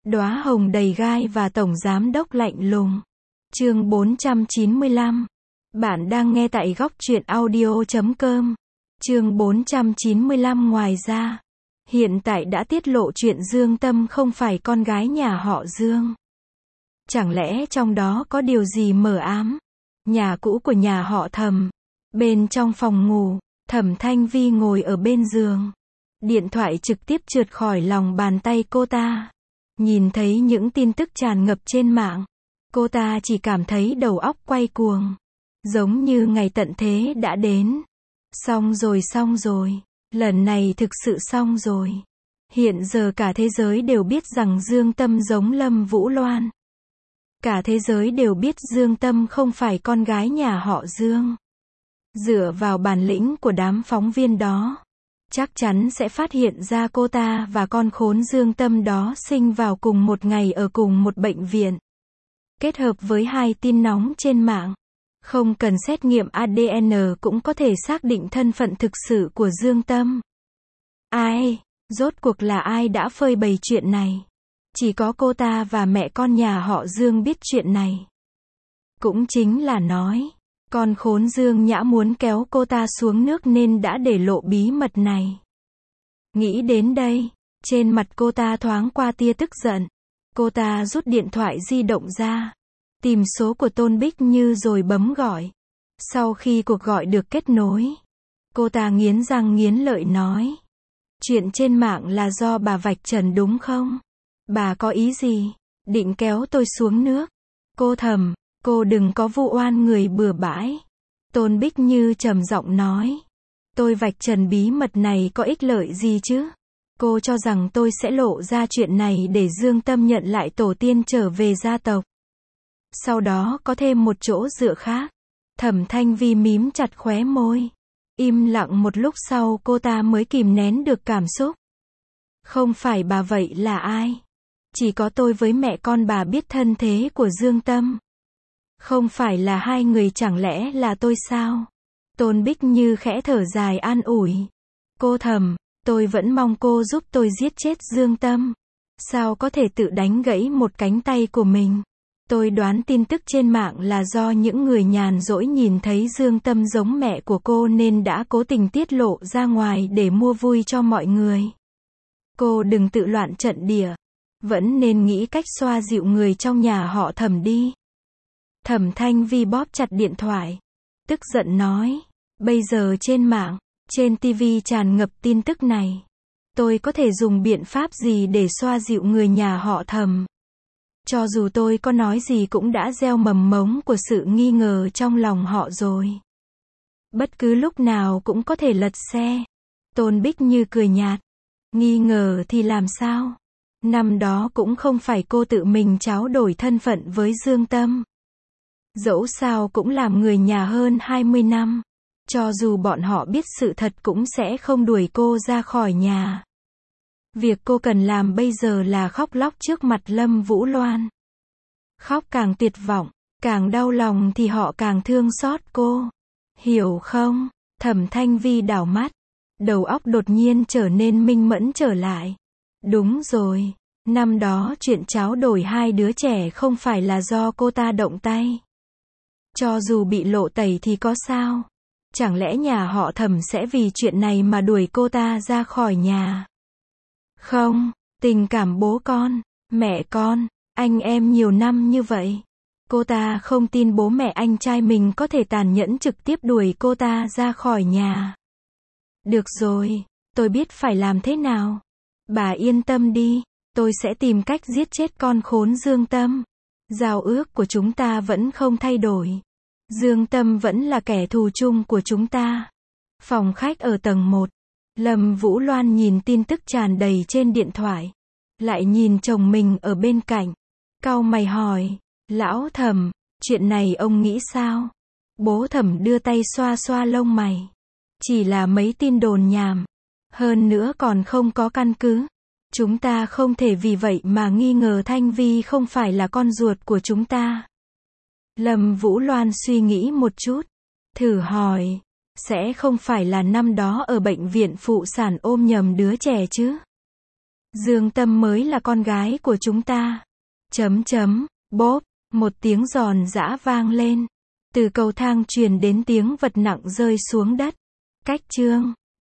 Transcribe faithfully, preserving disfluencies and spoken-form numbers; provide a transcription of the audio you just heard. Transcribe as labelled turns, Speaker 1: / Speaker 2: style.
Speaker 1: Đóa hồng đầy gai và tổng giám đốc lạnh lùng. Chương bốn trăm chín mươi lăm. Bạn đang nghe tại góc truyện audio chấm com. Chương bốn trăm chín mươi lăm. Ngoài ra, hiện tại đã tiết lộ chuyện Dương Tâm không phải con gái nhà họ Dương. Chẳng lẽ trong đó có điều gì mờ ám? Nhà cũ của nhà họ Thẩm. Bên trong phòng ngủ, Thẩm Thanh Vi ngồi ở bên giường. Điện thoại trực tiếp trượt khỏi lòng bàn tay cô ta. Nhìn thấy những tin tức tràn ngập trên mạng, cô ta chỉ cảm thấy đầu óc quay cuồng. Giống như ngày tận thế đã đến. Xong rồi xong rồi. Lần này thực sự xong rồi. Hiện giờ cả thế giới đều biết rằng Dương Tâm giống Lâm Vũ Loan. Cả thế giới đều biết Dương Tâm không phải con gái nhà họ Dương. Dựa vào bản lĩnh của đám phóng viên đó, chắc chắn sẽ phát hiện ra cô ta và con khốn Dương Tâm đó sinh vào cùng một ngày ở cùng một bệnh viện. Kết hợp với hai tin nóng trên mạng, không cần xét nghiệm a đê en cũng có thể xác định thân phận thực sự của Dương Tâm. Ai, rốt cuộc là ai đã phơi bày chuyện này? Chỉ có cô ta và mẹ con nhà họ Dương biết chuyện này. Cũng chính là nói, con khốn Dương Nhã muốn kéo cô ta xuống nước nên đã để lộ bí mật này. Nghĩ đến đây, trên mặt cô ta thoáng qua tia tức giận. Cô ta rút điện thoại di động ra, tìm số của Tôn Bích Như rồi bấm gọi. Sau khi cuộc gọi được kết nối, cô ta nghiến răng nghiến lợi nói: chuyện trên mạng là do bà vạch trần đúng không? Bà có ý gì? Định kéo tôi xuống nước? Cô Thẩm, cô đừng có vu oan người bừa bãi. Tôn Bích Như trầm giọng nói: tôi vạch trần bí mật này có ích lợi gì chứ? Cô cho rằng tôi sẽ lộ ra chuyện này để Dương Tâm nhận lại tổ tiên trở về gia tộc. Sau đó có thêm một chỗ dựa khác. Thẩm Thanh Vi mím chặt khóe môi. Im lặng một lúc sau cô ta mới kìm nén được cảm xúc. Không phải bà vậy là ai? Chỉ có tôi với mẹ con bà biết thân thế của Dương Tâm. Không phải là hai người, chẳng lẽ là tôi sao? Tôn Bích Như khẽ thở dài an ủi. Cô Thẩm, tôi vẫn mong cô giúp tôi giết chết Dương Tâm. Sao có thể tự đánh gãy một cánh tay của mình? Tôi đoán tin tức trên mạng là do những người nhàn rỗi nhìn thấy Dương Tâm giống mẹ của cô nên đã cố tình tiết lộ ra ngoài để mua vui cho mọi người. Cô đừng tự loạn trận địa. Vẫn nên nghĩ cách xoa dịu người trong nhà họ Thẩm đi. Thẩm Thanh Vi bóp chặt điện thoại, tức giận nói: bây giờ trên mạng, trên ti vi tràn ngập tin tức này. Tôi có thể dùng biện pháp gì để xoa dịu người nhà họ Thẩm? Cho dù tôi có nói gì cũng đã gieo mầm mống của sự nghi ngờ trong lòng họ rồi. Bất cứ lúc nào cũng có thể lật xe. Tôn Bích Như cười nhạt. Nghi ngờ thì làm sao? Năm đó cũng không phải cô tự mình tráo đổi thân phận với Dương Tâm. Dẫu sao cũng làm người nhà hơn hai mươi năm. Cho dù bọn họ biết sự thật cũng sẽ không đuổi cô ra khỏi nhà. Việc cô cần làm bây giờ là khóc lóc trước mặt Lâm Vũ Loan. Khóc càng tuyệt vọng, càng đau lòng thì họ càng thương xót cô. Hiểu không? Thẩm Thanh Vi đảo mắt. Đầu óc đột nhiên trở nên minh mẫn trở lại. Đúng rồi. Năm đó chuyện tráo đổi hai đứa trẻ không phải là do cô ta động tay. Cho dù bị lộ tẩy thì có sao? Chẳng lẽ nhà họ Thẩm sẽ vì chuyện này mà đuổi cô ta ra khỏi nhà? Không, tình cảm bố con, mẹ con, anh em nhiều năm như vậy. Cô ta không tin bố mẹ anh trai mình có thể tàn nhẫn trực tiếp đuổi cô ta ra khỏi nhà. Được rồi, tôi biết phải làm thế nào. Bà yên tâm đi, tôi sẽ tìm cách giết chết con khốn Dương Tâm. Giao ước của chúng ta vẫn không thay đổi. Dương Tâm vẫn là kẻ thù chung của chúng ta. Phòng khách ở tầng một. Lâm Vũ Loan nhìn tin tức tràn đầy trên điện thoại. Lại nhìn chồng mình ở bên cạnh. Cau mày hỏi: Lão Thẩm, chuyện này ông nghĩ sao? Bố Thẩm đưa tay xoa xoa lông mày. Chỉ là mấy tin đồn nhảm. Hơn nữa còn không có căn cứ. Chúng ta không thể vì vậy mà nghi ngờ Thanh Vi không phải là con ruột của chúng ta. Lâm Vũ Loan suy nghĩ một chút. Thử hỏi: sẽ không phải là năm đó ở bệnh viện phụ sản ôm nhầm đứa trẻ chứ? Dương Tâm mới là con gái của chúng ta. Chấm chấm, bốp, một tiếng giòn giã vang lên. Từ cầu thang truyền đến tiếng vật nặng rơi xuống đất. Cách chương